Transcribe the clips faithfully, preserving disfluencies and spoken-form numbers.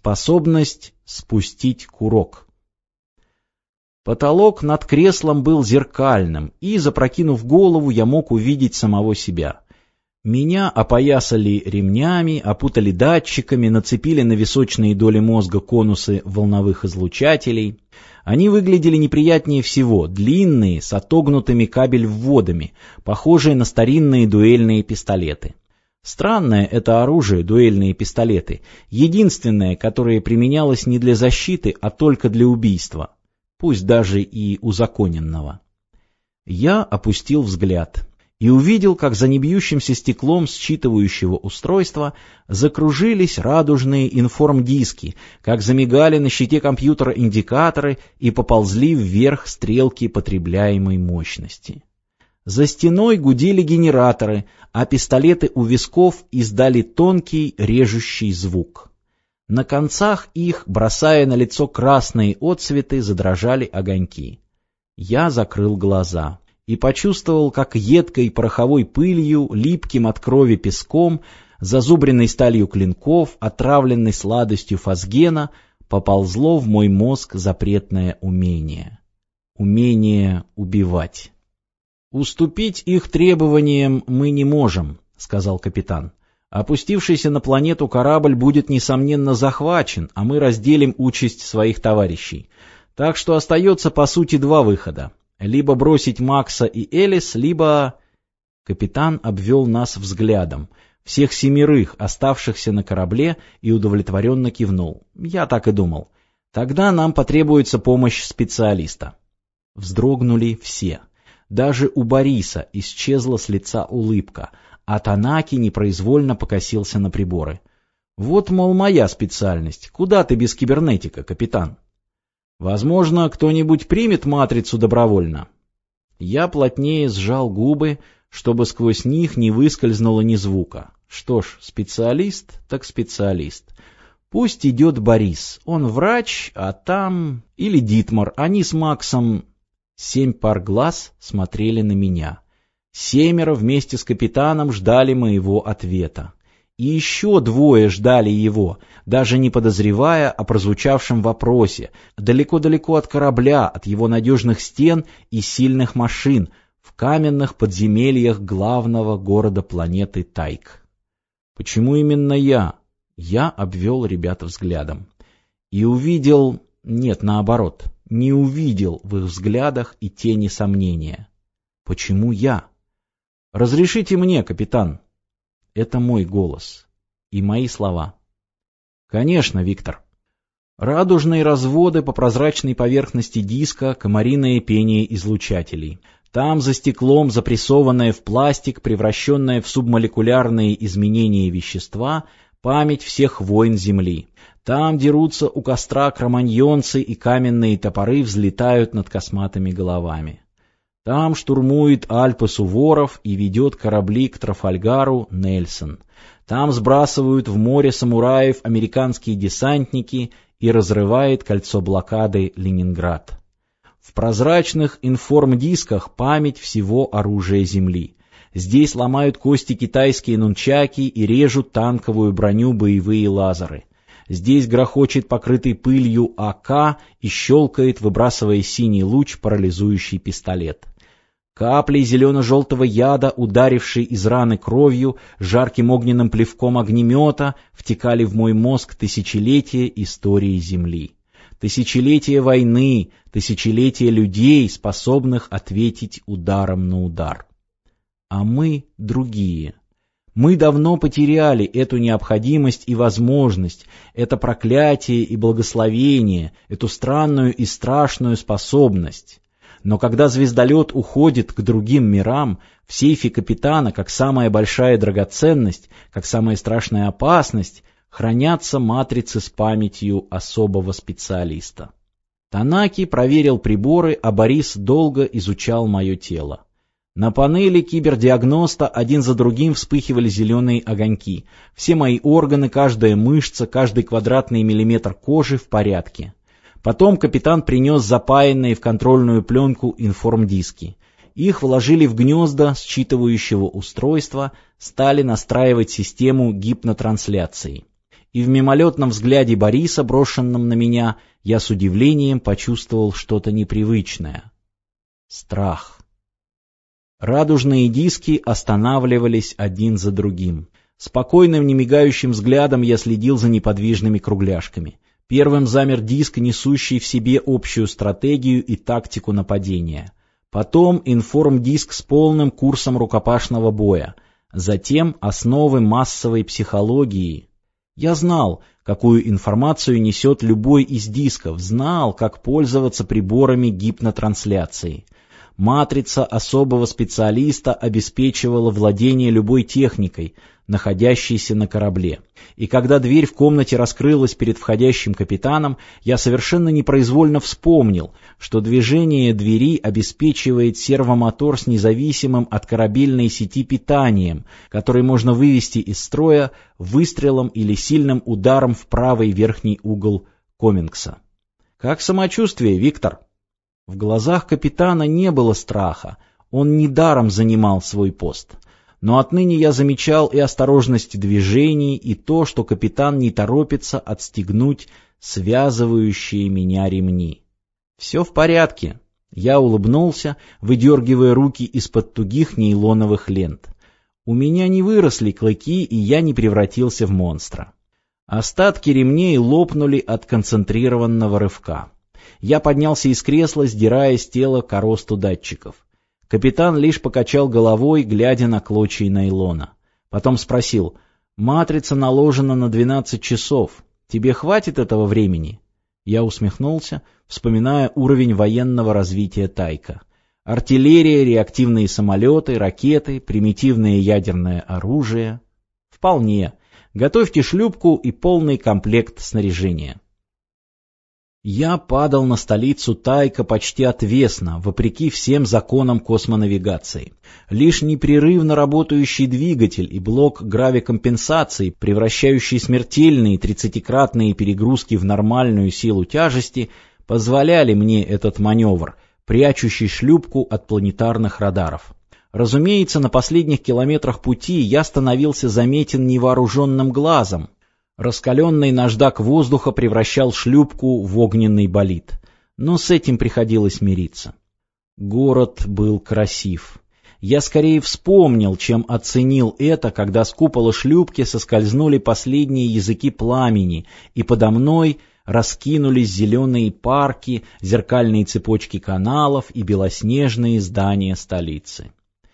Способность спустить курок. Потолок над креслом был зеркальным, и, запрокинув голову, я мог увидеть самого себя. Меня опоясали ремнями, опутали датчиками, нацепили на височные доли мозга конусы волновых излучателей. Они выглядели неприятнее всего, длинные, с отогнутыми кабель-вводами, похожие на старинные дуэльные пистолеты. Странное это оружие, дуэльные пистолеты, единственное, которое применялось не для защиты, а только для убийства, пусть даже и узаконенного. Я опустил взгляд и увидел, как за небьющимся стеклом считывающего устройства закружились радужные информдиски, как замигали на щите компьютера индикаторы и поползли вверх стрелки потребляемой мощности. За стеной гудели генераторы, а пистолеты у висков издали тонкий режущий звук. На концах их, бросая на лицо красные отсветы, задрожали огоньки. Я закрыл глаза и почувствовал, как едкой пороховой пылью, липким от крови песком, зазубренной сталью клинков, отравленной сладостью фосгена, поползло в мой мозг запретное умение. Умение убивать. «Уступить их требованиям мы не можем», — сказал капитан. «Опустившийся на планету корабль будет, несомненно, захвачен, а мы разделим участь своих товарищей. Так что остается, по сути, два выхода. Либо бросить Макса и Элис, либо...» Капитан обвел нас взглядом, всех семерых, оставшихся на корабле, и удовлетворенно кивнул. Я так и думал. Тогда нам потребуется помощь специалиста. Вздрогнули все. Даже у Бориса исчезла с лица улыбка, а Танаки непроизвольно покосился на приборы. «Вот, мол, моя специальность. Куда ты без кибернетика, капитан?» «Возможно, кто-нибудь примет матрицу добровольно?» Я плотнее сжал губы, чтобы сквозь них не выскользнуло ни звука. Что ж, специалист так специалист. Пусть идет Борис, он врач, а там... Или Дитмар, они с Максом... Семь пар глаз смотрели на меня. Семеро вместе с капитаном ждали моего ответа. И еще двое ждали его, даже не подозревая о прозвучавшем вопросе, далеко-далеко от корабля, от его надежных стен и сильных машин, в каменных подземельях главного города планеты Тайк. Почему именно я? Я обвел ребят взглядом. И увидел... Нет, наоборот, не увидел в их взглядах и тени сомнения. Почему я? «Разрешите мне, капитан». Это мой голос и мои слова. «Конечно, Виктор». Радужные разводы по прозрачной поверхности диска, комариное пение излучателей. Там за стеклом запрессованное в пластик, превращенное в субмолекулярные изменения вещества, память всех войн Земли. Там дерутся у костра кроманьонцы, и каменные топоры взлетают над косматыми головами. Там штурмует Альпы Суворов и ведет корабли к Трафальгару Нельсон. Там сбрасывают в море самураев американские десантники и разрывает кольцо блокады Ленинград. В прозрачных информдисках память всего оружия Земли. Здесь ломают кости китайские нунчаки и режут танковую броню боевые лазеры. Здесь грохочет покрытый пылью А К и щелкает, выбрасывая синий луч, парализующий пистолет. Капли зелено-желтого яда, ударившие из раны кровью, жарким огненным плевком огнемета, втекали в мой мозг тысячелетия истории Земли. Тысячелетия войны, тысячелетия людей, способных ответить ударом на удар. А мы другие. Мы давно потеряли эту необходимость и возможность, это проклятие и благословение, эту странную и страшную способность. Но когда звездолет уходит к другим мирам, в сейфе капитана, как самая большая драгоценность, как самая страшная опасность, хранятся матрицы с памятью особого специалиста. Танаки проверил приборы, а Борис долго изучал мое тело. На панели кибердиагноста один за другим вспыхивали зеленые огоньки. Все мои органы, каждая мышца, каждый квадратный миллиметр кожи в порядке. Потом капитан принес запаянные в контрольную пленку информдиски. Их вложили в гнезда считывающего устройства, стали настраивать систему гипнотрансляции. и в мимолетном взгляде Бориса, брошенном на меня, я с удивлением почувствовал что-то непривычное. Страх. Радужные диски останавливались один за другим. Спокойным, немигающим взглядом я следил за неподвижными кругляшками. Первым замер диск, несущий в себе общую стратегию и тактику нападения. Потом информдиск с полным курсом рукопашного боя. Затем основы массовой психологии. Я знал, какую информацию несет любой из дисков, знал, как пользоваться приборами гипнотрансляции. Матрица особого специалиста обеспечивала владение любой техникой, находящейся на корабле. И когда дверь в комнате раскрылась перед входящим капитаном, я совершенно непроизвольно вспомнил, что движение двери обеспечивает сервомотор с независимым от корабельной сети питанием, который можно вывести из строя выстрелом или сильным ударом в правый верхний угол комингса. «Как самочувствие, Виктор?» В глазах капитана не было страха, он недаром занимал свой пост. Но отныне я замечал и осторожность движений, и то, что капитан не торопится отстегнуть связывающие меня ремни. «Все в порядке», — я улыбнулся, выдергивая руки из-под тугих нейлоновых лент. «У меня не выросли клыки, и я не превратился в монстра». Остатки ремней лопнули от концентрированного рывка. Я поднялся из кресла, сдирая с тела коросту датчиков. Капитан лишь покачал головой, глядя на клочья нейлона. Потом спросил: «Матрица наложена на двенадцать часов. Тебе хватит этого времени?» Я усмехнулся, вспоминая уровень военного развития Тайка. Артиллерия, реактивные самолеты, ракеты, примитивное ядерное оружие. Вполне. Готовьте шлюпку и полный комплект снаряжения. Я падал на столицу Тайка почти отвесно, вопреки всем законам космонавигации. Лишь непрерывно работающий двигатель и блок гравикомпенсации, превращающий смертельные тридцатикратные перегрузки в нормальную силу тяжести, позволяли мне этот маневр, прячущий шлюпку от планетарных радаров. Разумеется, на последних километрах пути я становился заметен невооруженным глазом. Раскаленный наждак воздуха превращал шлюпку в огненный болид. Но с этим приходилось мириться. Город был красив. Я скорее вспомнил, чем оценил это, когда с купола шлюпки соскользнули последние языки пламени, и подо мной раскинулись зеленые парки, зеркальные цепочки каналов и белоснежные здания столицы.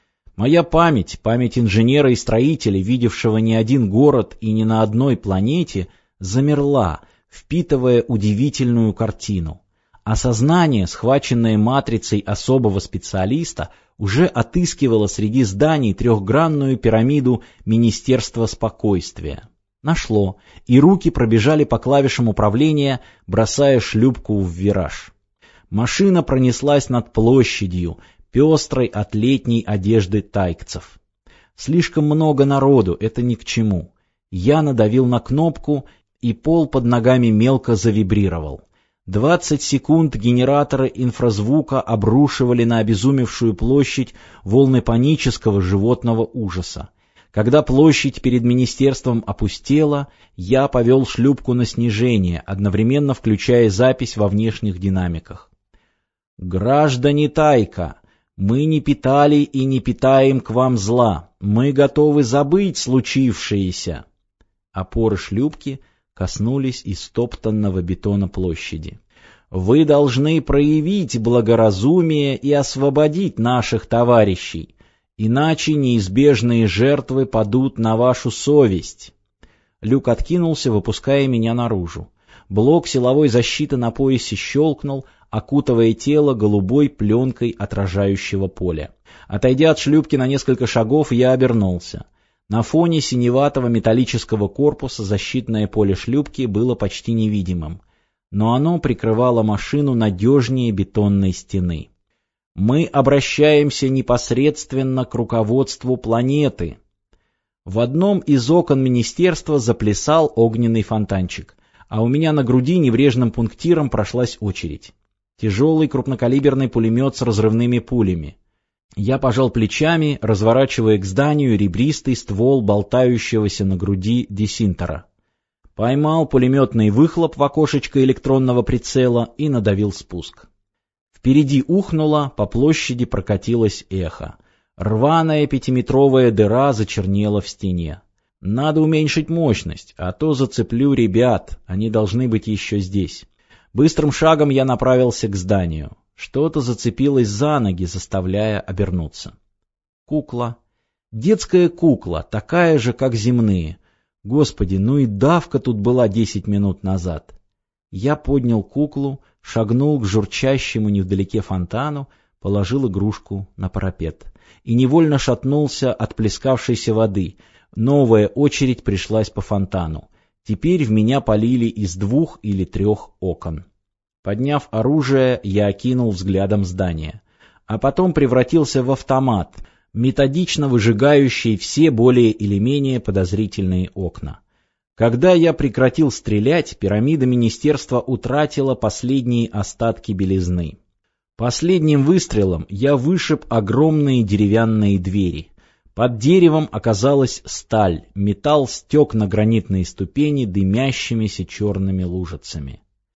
Моя память, память инженера и строителя, видевшего не один город и не на одной планете, замерла, впитывая удивительную картину. А сознание, схваченное матрицей особого специалиста, уже отыскивало среди зданий трехгранную пирамиду Министерства спокойствия. Нашло, и руки пробежали по клавишам управления, бросая шлюпку в вираж. Машина пронеслась над площадью, пестрой от летней одежды тайкцев. Слишком много народу, это ни к чему. Я надавил на кнопку, и пол под ногами мелко завибрировал. Двадцать секунд генераторы инфразвука обрушивали на обезумевшую площадь волны панического животного ужаса. Когда площадь перед министерством опустела, я повел шлюпку на снижение, одновременно включая запись во внешних динамиках. «Граждане Тайка! Мы не питали и не питаем к вам зла. Мы готовы забыть случившееся». Опоры шлюпки коснулись истоптанного бетона площади. «Вы должны проявить благоразумие и освободить наших товарищей, иначе неизбежные жертвы падут на вашу совесть». Люк откинулся, выпуская меня наружу. Блок силовой защиты на поясе щелкнул, окутывая тело голубой пленкой отражающего поля. Отойдя от шлюпки на несколько шагов, я обернулся. На фоне синеватого металлического корпуса защитное поле шлюпки было почти невидимым, но оно прикрывало машину надежнее бетонной стены. Мы обращаемся непосредственно к руководству планеты. В одном из окон министерства заплясал огненный фонтанчик, а у меня на груди небрежным пунктиром прошлась очередь. Тяжелый крупнокалиберный пулемет с разрывными пулями. Я пожал плечами, разворачивая к зданию ребристый ствол болтающегося на груди десинтера. Поймал пулеметный выхлоп в окошечко электронного прицела и надавил спуск. Впереди ухнуло, по площади прокатилось эхо. Рваная пятиметровая дыра зачернела в стене. Надо уменьшить мощность, а то зацеплю ребят, они должны быть еще здесь. Быстрым шагом я направился к зданию. Что-то зацепилось за ноги, заставляя обернуться. Кукла. Детская кукла, такая же, как земные. Господи, ну и давка тут была десять минут назад. Я поднял куклу, шагнул к журчащему невдалеке фонтану, положил игрушку на парапет. И невольно шатнулся от плескавшейся воды. Новая очередь пришлась по фонтану. Теперь в меня полили из двух или трех окон. Подняв оружие, я окинул взглядом здание. А потом превратился в автомат, методично выжигающий все более или менее подозрительные окна. Когда я прекратил стрелять, пирамида министерства утратила последние остатки белизны. Последним выстрелом я вышиб огромные деревянные двери. Под деревом оказалась сталь, металл стек на гранитные ступени дымящимися черными лужицами.